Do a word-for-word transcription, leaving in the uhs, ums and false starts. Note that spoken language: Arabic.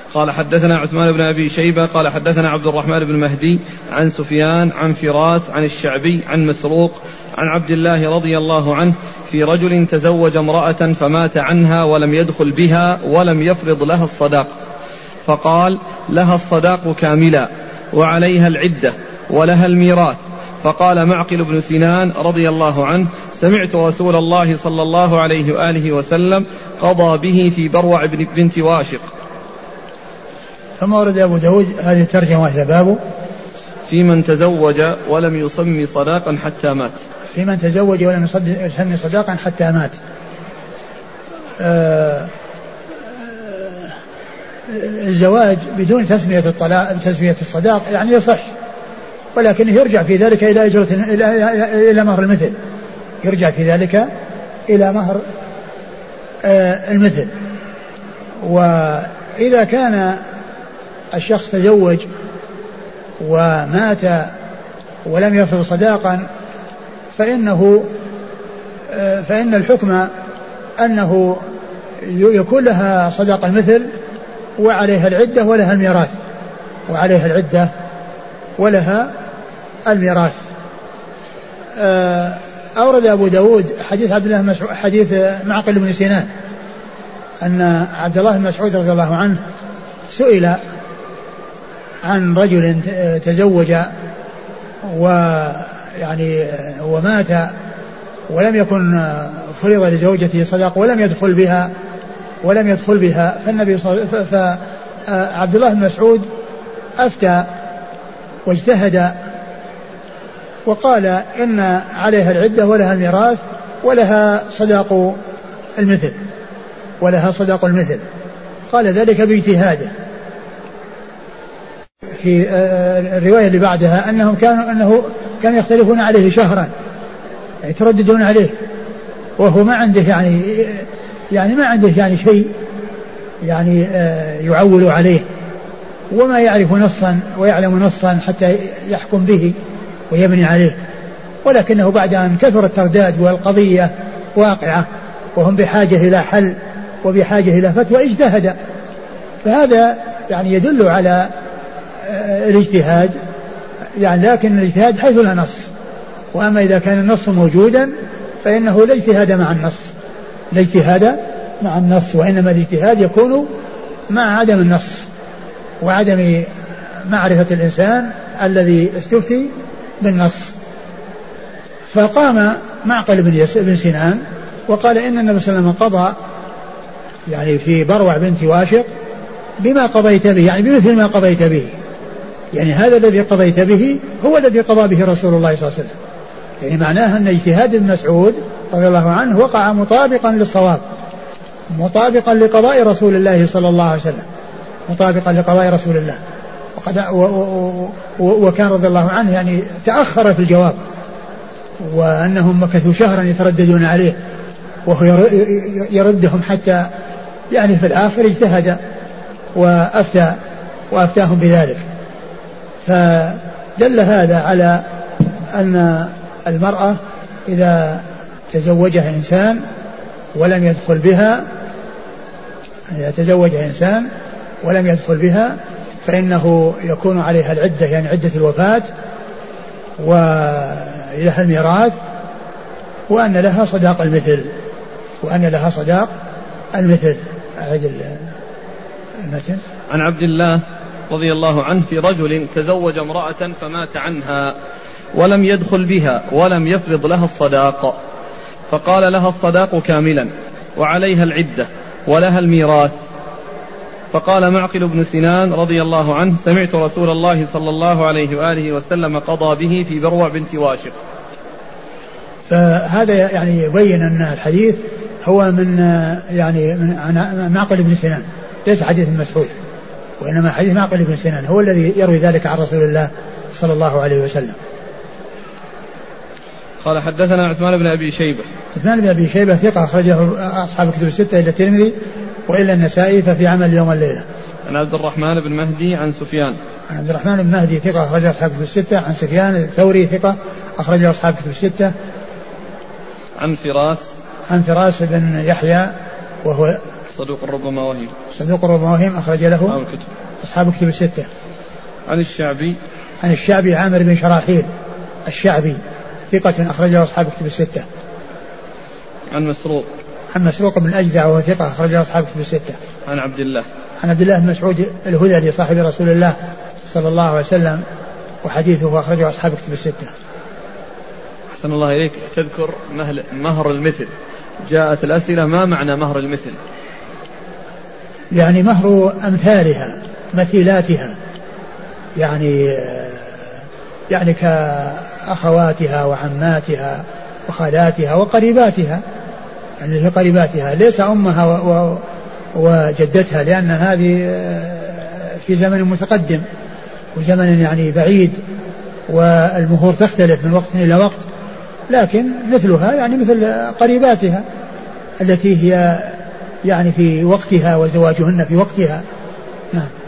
قال حدثنا عثمان بن أبي شيبة قال حدثنا عبد الرحمن بن مهدي عن سفيان عن فراس عن الشعبي عن مسروق عن عبد الله رضي الله عنه في رجل تزوج امرأة فمات عنها ولم يدخل بها ولم يفرض لها الصداق، فقال لها الصداق كاملا وعليها العدة ولها الميراث. فقال معقل بن سنان رضي الله عنه سمعت رسول الله صلى الله عليه وآله وسلم قضى به في بروع بنت واشق. ثم ورد أبو داود هذه الترجمة بابه في من تزوج ولم يسمي صداقا حتى مات. في من تزوج ولم يسمي صداقا حتى مات. آه الزواج بدون تسمية الطلاق تسمية الصداق يعني يصح، ولكنه يرجع في ذلك إلى إجرة إلى إلى مهر المثل، يرجع في ذلك إلى مهر آه المثل. وإذا كان الشخص تزوج ومات ولم يفرض صداقا فإنه آه فإن الحكم أنه يكون لها صداق المثل وعليها العدة ولها الميراث وعليها العدة ولها الميراث. أورد أبو داود حديث عبد الله مسعود حديث معقل بن سنان أن عبد الله بن مسعود رضي الله عنه سئل عن رجل تزوج ويعني ومات ولم يكن فرض لزوجته صداق ولم يدخل بها ولم يدخل بها فالنبي صلى الله عليه وسلم فعبد الله بن مسعود أفتى واجتهد وقال إن عليها العدة ولها الميراث ولها صداق المثل ولها صداق المثل قال ذلك باجتهاده. في الرواية اللي بعدها أنهم كانوا أنه كانوا يختلفون عليه شهرا يترددون عليه وهو ما عنده يعني يعني ما عنده يعني شيء يعني يعول عليه وما يعرف نصا ويعلم نصا حتى يحكم به ويبني عليه، ولكنه بعد أن كثر الترداد والقضية واقعة وهم بحاجة إلى حل وبحاجة إلى فتوى اجتهد. فهذا يعني يدل على الاجتهاد يعني، لكن الاجتهاد حيث لا نص، وأما إذا كان النص موجودا فإنه لا اجتهاد مع النص لا اجتهاد مع النص وإنما الاجتهاد يكون مع عدم النص وعدم معرفة الإنسان الذي استفتي بالنص. فقام معقل بن سنان وقال إن النبي صلى الله عليه وسلم قضى يعني في بروع بنت واشق بما قضيت به يعني بمثل ما قضيت به، يعني هذا الذي قضيت به هو الذي قضى به رسول الله صلى الله عليه وسلم، يعني معناها أن اجتهاد ابن مسعود رضي الله عنه وقع مطابقا للصواب مطابقا لقضاء رسول الله صلى الله عليه وسلم مطابقا لقضاء رسول الله. وقد و و و وكان رضي الله عنه يعني تأخر في الجواب وأنهم مكثوا شهرا يترددون عليه وهو يردهم حتى يعني في الآخر اجتهد وأفتى وأفتاهم بذلك. فدل هذا على أن المرأة إذا تزوجها إنسان ولم يدخل بها إذا تزوجها إنسان ولم يدخل بها فإنه يكون عليها العدة يعني عدة الوفاة ولها الميراث وأن لها صداق المثل وأن لها صداق المثل. أعد المتن. عن عبد الله رضي الله عنه في رجل تزوج امرأة فمات عنها ولم يدخل بها ولم يفرض لها الصداق، فقال لها الصداق كاملا وعليها العدة ولها الميراث. فقال معقل بن سنان رضي الله عنه سمعت رسول الله صلى الله عليه وآله وسلم قضى به في بروع بنت واشق. فهذا يعني يبين أن الحديث هو من يعني من عن معقل بن سنان ليس حديث مسعود، وإنما حديث معقل بن سنان هو الذي يروي ذلك عن رسول الله صلى الله عليه وسلم. قال حدثنا عثمان بن أبي شيبة. عثمان بن أبي شيبة ثقة أخرجه أصحاب الكتب الستة إلى الترمذي وإلا النسائي ففي عمل يوم الليلة. عن عبد الرحمن بن مهدي عن سفيان. عن عبد الرحمن بن مهدي ثقة أخرجه أصحاب الكتب الستة. عن سفيان الثوري ثقة أخرجه أصحاب الكتب الستة. عن فراس. عن فراس بن يحيى وهو صدوق ربما وهم. صدوق ربما وهم أخرج له أصحاب الكتب. أصحاب الكتب الستة. عن الشعبي. عن الشعبي عامر بن شراحيل الشعبي ثقة أخرجه أصحاب الكتب الستة. عن مسروق. عن مسروق بن الأجدع وهو ثقة أخرجه أصحاب الكتب الستة. عن عبد الله. عن عبد الله بن مسعود الهذلي صاحب رسول الله صلى الله عليه وسلم وحديثه أخرجه أصحاب الكتب الستة. أحسن الله إليك. تذكر مهر المثل. جاءت الأسئلة ما معنى مهر المثل؟ يعني مهر أمثالها مثيلاتها يعني يعني كأخواتها وعماتها وخالاتها وقريباتها يعني قريباتها ليس أمها و و وجدتها لأن هذه في زمن متقدم وزمن يعني بعيد والمهور تختلف من وقت إلى وقت لكن مثلها يعني مثل قريباتها التي هي يعني في وقتها وزواجهن في وقتها. نعم.